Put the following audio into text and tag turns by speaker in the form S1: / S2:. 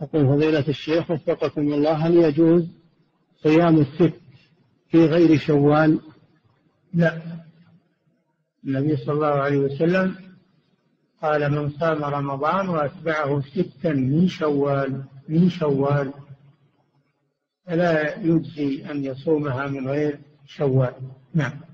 S1: يقول فضيلة الشيخ وفقكم الله، هل يجوز صيام الست في غير شوال؟ لا، النبي صلى الله عليه وسلم قال من صام رمضان وأتبعه ستا من شوال فلا يجزي أن يصومها من غير شوال. نعم.